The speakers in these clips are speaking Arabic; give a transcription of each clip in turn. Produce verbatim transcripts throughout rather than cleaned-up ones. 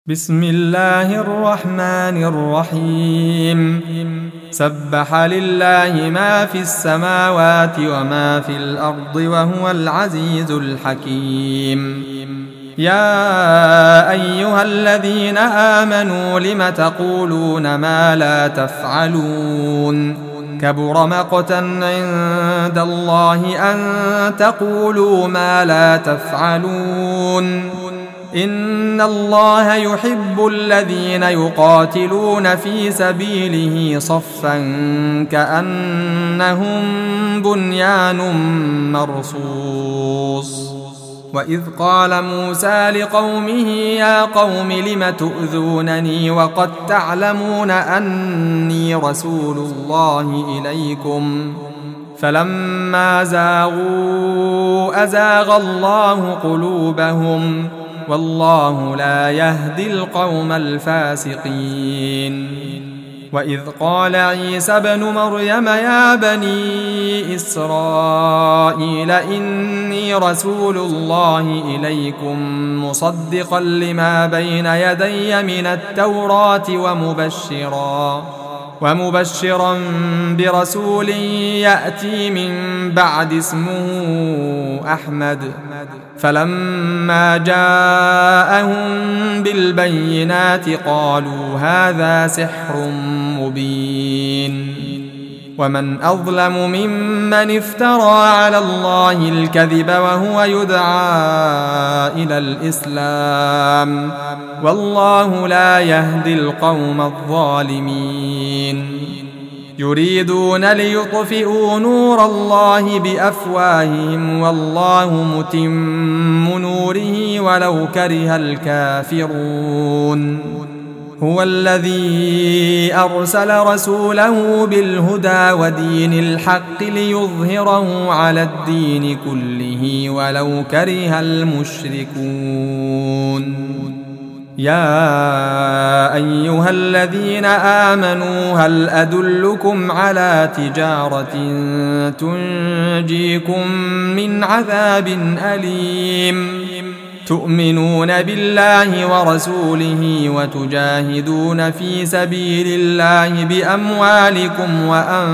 بسم الله الرحمن الرحيم سبح لله ما في السماوات وما في الأرض وهو العزيز الحكيم. يا أيها الذين آمنوا لم تقولون ما لا تفعلون كبر مقتا عند الله أن تقولوا ما لا تفعلون إن الله يحب الذين يقاتلون في سبيله صفا كأنهم بنيان مرصوص. وإذ قال موسى لقومه يا قوم لم تؤذونني وقد تعلمون أني رسول الله إليكم فلما زاغوا أزاغ الله قلوبهم والله لا يهدي القوم الفاسقين. وإذ قال عيسى ابن مريم يا بني إسرائيل إني رسول الله إليكم مصدقا لما بين يدي من التوراة ومبشرا ومبشرا برسول يأتي من بعد اسمه أحمد. فلما جاءهم بالبينات قالوا هذا سحر مبين. ومن أظلم ممن افترى على الله الكذب وهو يدعى إلى الإسلام والله لا يهدي القوم الظالمين. يريدون ليطفئوا نور الله بأفواههم والله متم نوره ولو كره الكافرون. هو الذي أرسل رسوله بالهدى ودين الحق ليظهره على الدين كله ولو كره المشركون. يا أيها الذين آمنوا هل أدلكم على تجارة تنجيكم من عذاب أليم تؤمنون بالله ورسوله وتجاهدون في سبيل الله بأموالكم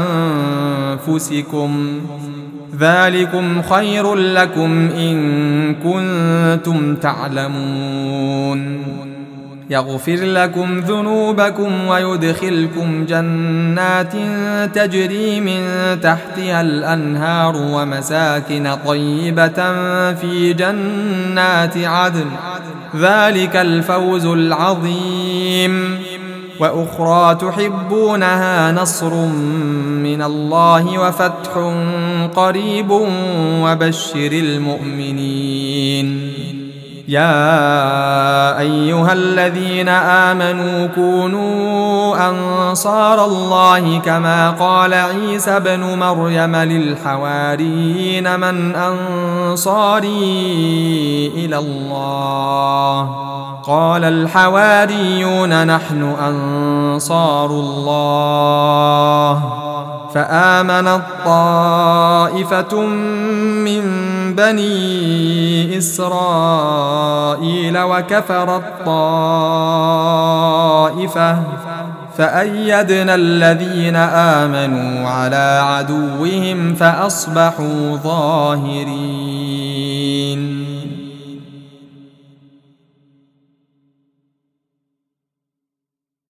وأنفسكم ذلكم خير لكم إن كنتم تعلمون. يغفر لكم ذنوبكم ويدخلكم جنات تجري من تحتها الأنهار ومساكن طيبة في جنات عدن ذلك الفوز العظيم. وأخرى تحبونها نصر من الله وفتح قريب وبشر المؤمنين. يا أيها الذين آمنوا كونوا أنصار الله كما قال عيسى ابن مريم للحواريين من أنصاري إلى الله قال الحواريون نحن أنصار الله. فآمنت طائفة من بني إسرائيل وكفرت طائفة فأيدنا الذين آمنوا على عدوهم فأصبحوا ظاهرين.